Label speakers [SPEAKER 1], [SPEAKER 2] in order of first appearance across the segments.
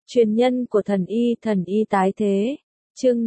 [SPEAKER 1] Truyền nhân của thần y tái thế. Chương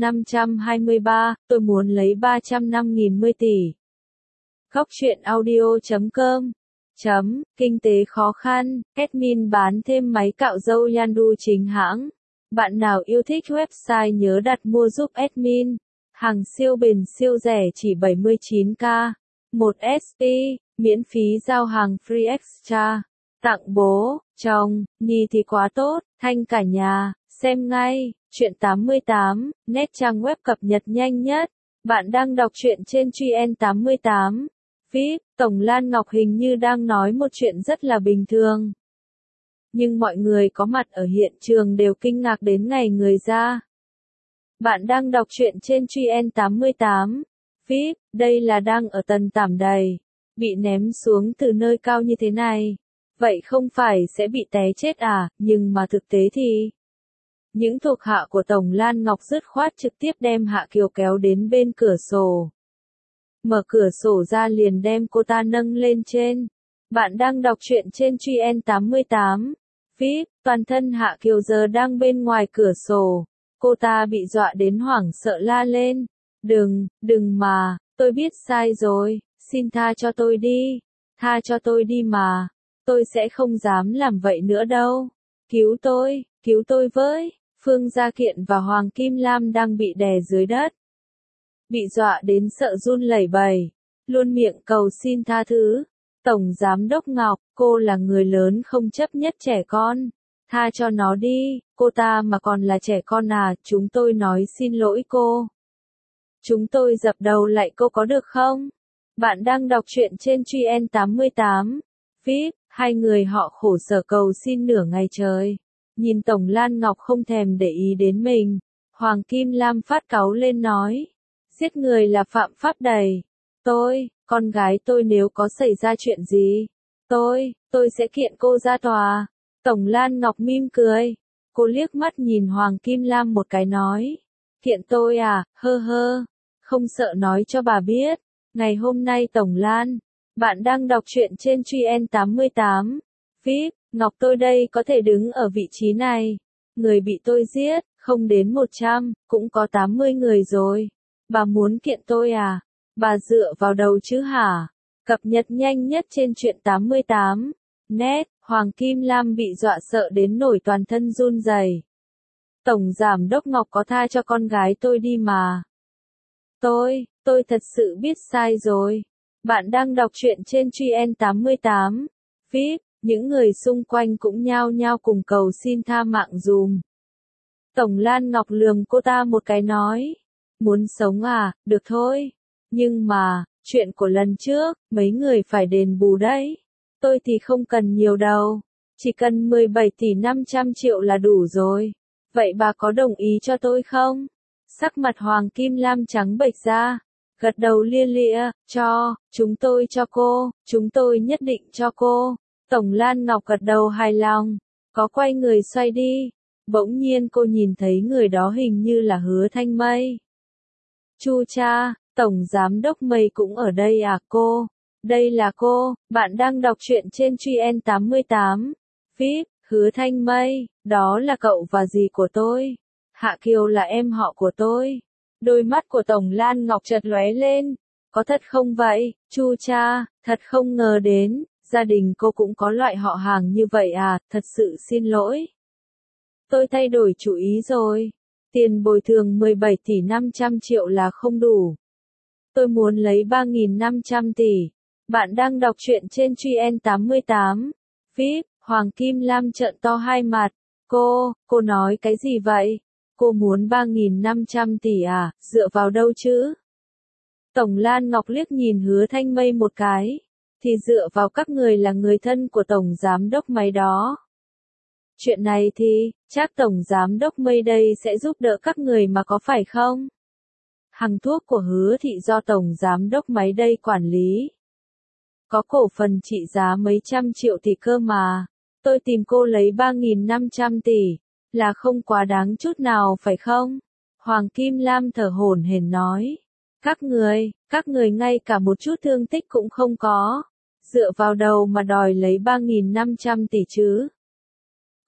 [SPEAKER 1] 523, tôi muốn lấy 300 năm nghìn 10 tỷ. Góc truyện audio.com Kinh tế khó khăn, admin bán thêm máy cạo râu Yandu chính hãng. Bạn nào yêu thích website nhớ đặt mua giúp admin. Hàng siêu bền siêu rẻ chỉ 79k. 1 SP, miễn phí giao hàng free extra. Tặng bố, chồng, Nhi thì quá tốt, thanh cả nhà, xem ngay, truyện 88, net trang web cập nhật nhanh nhất. Bạn đang đọc truyện trên Truyện 88. VIP, Tổng Lan Ngọc hình như đang nói một chuyện rất là bình thường. Nhưng mọi người có mặt ở hiện trường đều kinh ngạc đến ngày người ra. Bạn đang đọc truyện trên Truyện 88. VIP, đây là đang ở tầng tạm đầy, bị ném xuống từ nơi cao như thế này. Vậy không phải sẽ bị té chết à, nhưng mà thực tế thì những thuộc hạ của Tổng Lan Ngọc dứt khoát trực tiếp đem Hạ Kiều kéo đến bên cửa sổ. Mở cửa sổ ra liền đem cô ta nâng lên trên. Bạn đang đọc truyện trên Truyện 88. VIP, toàn thân Hạ Kiều giờ đang bên ngoài cửa sổ. Cô ta bị dọa đến hoảng sợ la lên. Đừng mà, tôi biết sai rồi, xin tha cho tôi đi. Tha cho tôi đi mà. Tôi sẽ không dám làm vậy nữa đâu. Cứu tôi với. Phương Gia Kiện và Hoàng Kim Lam đang bị đè dưới đất. Bị dọa đến sợ run lẩy bẩy. Luôn miệng cầu xin tha thứ. Tổng Giám Đốc Ngọc, cô là người lớn không chấp nhất trẻ con. Tha cho nó đi, cô ta mà còn là trẻ con à, chúng tôi nói xin lỗi cô. Chúng tôi dập đầu lại cô có được không? Bạn đang đọc truyện trên Truyện 88. VIP, hai người họ khổ sở cầu xin nửa ngày trời. Nhìn Tổng Lan Ngọc không thèm để ý đến mình. Hoàng Kim Lam phát cáu lên nói. Giết người là phạm pháp đầy. Con gái tôi nếu có xảy ra chuyện gì, tôi sẽ kiện cô ra tòa. Tổng Lan Ngọc mỉm cười. Cô liếc mắt nhìn Hoàng Kim Lam một cái nói. Kiện tôi à, không sợ nói cho bà biết. Ngày hôm nay Tổng Lan, bạn đang đọc truyện trên Truyện 88. VIP, Ngọc tôi đây có thể đứng ở vị trí này. Người bị tôi giết, không đến 100, cũng có 80 người rồi. Bà muốn kiện tôi à? Bà dựa vào đầu chứ hả? Cập nhật nhanh nhất trên Truyện 88. Net, Hoàng Kim Lam bị dọa sợ đến nổi toàn thân run rẩy. Tổng Giám Đốc Ngọc có tha cho con gái tôi đi mà. Tôi thật sự biết sai rồi. Bạn đang đọc truyện trên Truyện 88. VIP, những người xung quanh cũng nhao nhao cùng cầu xin tha mạng dùm. Tổng Lan Ngọc lườm cô ta một cái nói. Muốn sống à, được thôi. Nhưng mà, chuyện của lần trước, mấy người phải đền bù đấy. Tôi thì không cần nhiều đâu. Chỉ cần 17 tỷ 500 triệu là đủ rồi. Vậy bà có đồng ý cho tôi không? Sắc mặt Hoàng Kim Lam trắng bệch ra. Gật đầu lia lịa, chúng tôi nhất định cho cô. Tổng Lan Ngọc gật đầu hài lòng. Có quay người xoay đi. Bỗng nhiên cô nhìn thấy người đó hình như là Hứa Thanh Mây. Chu cha, Tổng Giám Đốc Mây cũng ở đây à cô? Đây là cô, bạn đang đọc truyện trên Truyện 88. VIP, Hứa Thanh Mây, đó là cậu và dì của tôi. Hạ Kiều là em họ của tôi. Đôi mắt của Tổng Lan Ngọc chợt lóe lên. Có thật không vậy, Chu cha, thật không ngờ đến, gia đình cô cũng có loại họ hàng như vậy à, thật sự xin lỗi. Tôi thay đổi chủ ý rồi. Tiền bồi thường 17 tỷ 500 triệu là không đủ. Tôi muốn lấy 3.500 tỷ. Bạn đang đọc truyện trên Truyện 88. VIP, Hoàng Kim Lam trợn to hai mặt. Cô nói cái gì vậy? Cô muốn 3.500 tỷ à, dựa vào đâu chứ? Tổng Lan Ngọc liếc nhìn Hứa Thanh Mây một cái. Thì dựa vào các người là người thân của Tổng Giám Đốc Mây đó. Chuyện này thì, chắc Tổng Giám Đốc Mây đây sẽ giúp đỡ các người mà có phải không? Hàng thuốc của Hứa thị do Tổng Giám Đốc Máy đây quản lý. Có cổ phần trị giá mấy trăm triệu tỷ cơ mà. Tôi tìm cô lấy 3.500 tỷ. Là không quá đáng chút nào phải không? Hoàng Kim Lam thở hổn hển nói. Các người ngay cả một chút thương tích cũng không có. Dựa vào đầu mà đòi lấy 3.500 tỷ chứ.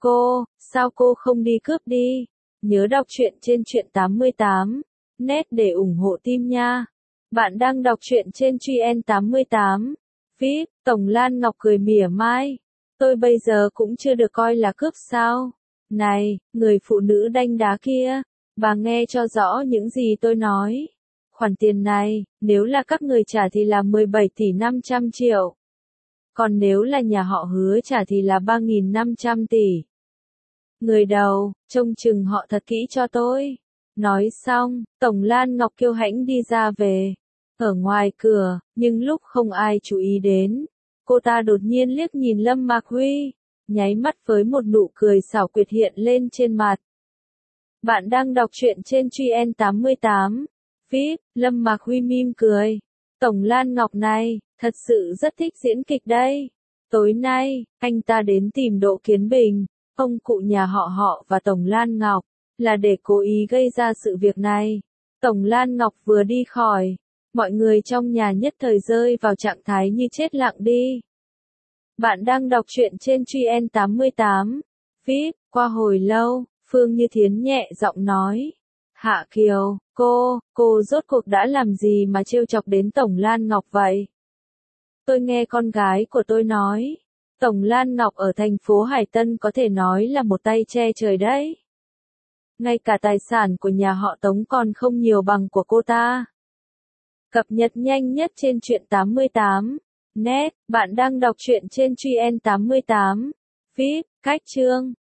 [SPEAKER 1] Cô, sao cô không đi cướp đi? Nhớ đọc truyện trên truyện 88 net để ủng hộ team nha. Bạn đang đọc truyện trên Truyện 88. Feed, Tổng Lan Ngọc cười mỉa mai. Tôi bây giờ cũng chưa được coi là cướp sao? Này, người phụ nữ đanh đá kia, bà nghe cho rõ những gì tôi nói. Khoản tiền này, nếu là các người trả thì là 17 tỷ 500 triệu. Còn nếu là nhà họ Hứa trả thì là 3.500 tỷ. Người đầu, trông chừng họ thật kỹ cho tôi. Nói xong, Tổng Lan Ngọc kiêu hãnh đi ra về. Ở ngoài cửa, nhưng lúc không ai chú ý đến, cô ta đột nhiên liếc nhìn Lâm Mạc Huy, nháy mắt với một nụ cười xảo quyệt hiện lên trên mặt. Bạn đang đọc truyện trên Truyện 88. Feed, Lâm Mạc Huy mỉm cười. Tổng Lan Ngọc này, thật sự rất thích diễn kịch đây. Tối nay, anh ta đến tìm Đỗ Kiến Bình, ông cụ nhà họ và Tổng Lan Ngọc, là để cố ý gây ra sự việc này. Tổng Lan Ngọc vừa đi khỏi, mọi người trong nhà nhất thời rơi vào trạng thái như chết lặng đi. Bạn đang đọc truyện trên Truyện 88. Feed, qua hồi lâu, Phương Như Thiến nhẹ giọng nói. Hạ Kiều, cô rốt cuộc đã làm gì mà trêu chọc đến Tổng Lan Ngọc vậy? Tôi nghe con gái của tôi nói, Tổng Lan Ngọc ở thành phố Hải Tân có thể nói là một tay che trời đấy. Ngay cả tài sản của nhà họ Tống còn không nhiều bằng của cô ta. Cập nhật nhanh nhất trên Truyện 88 net, bạn đang đọc truyện trên Truyện 88. Feed, cách chương.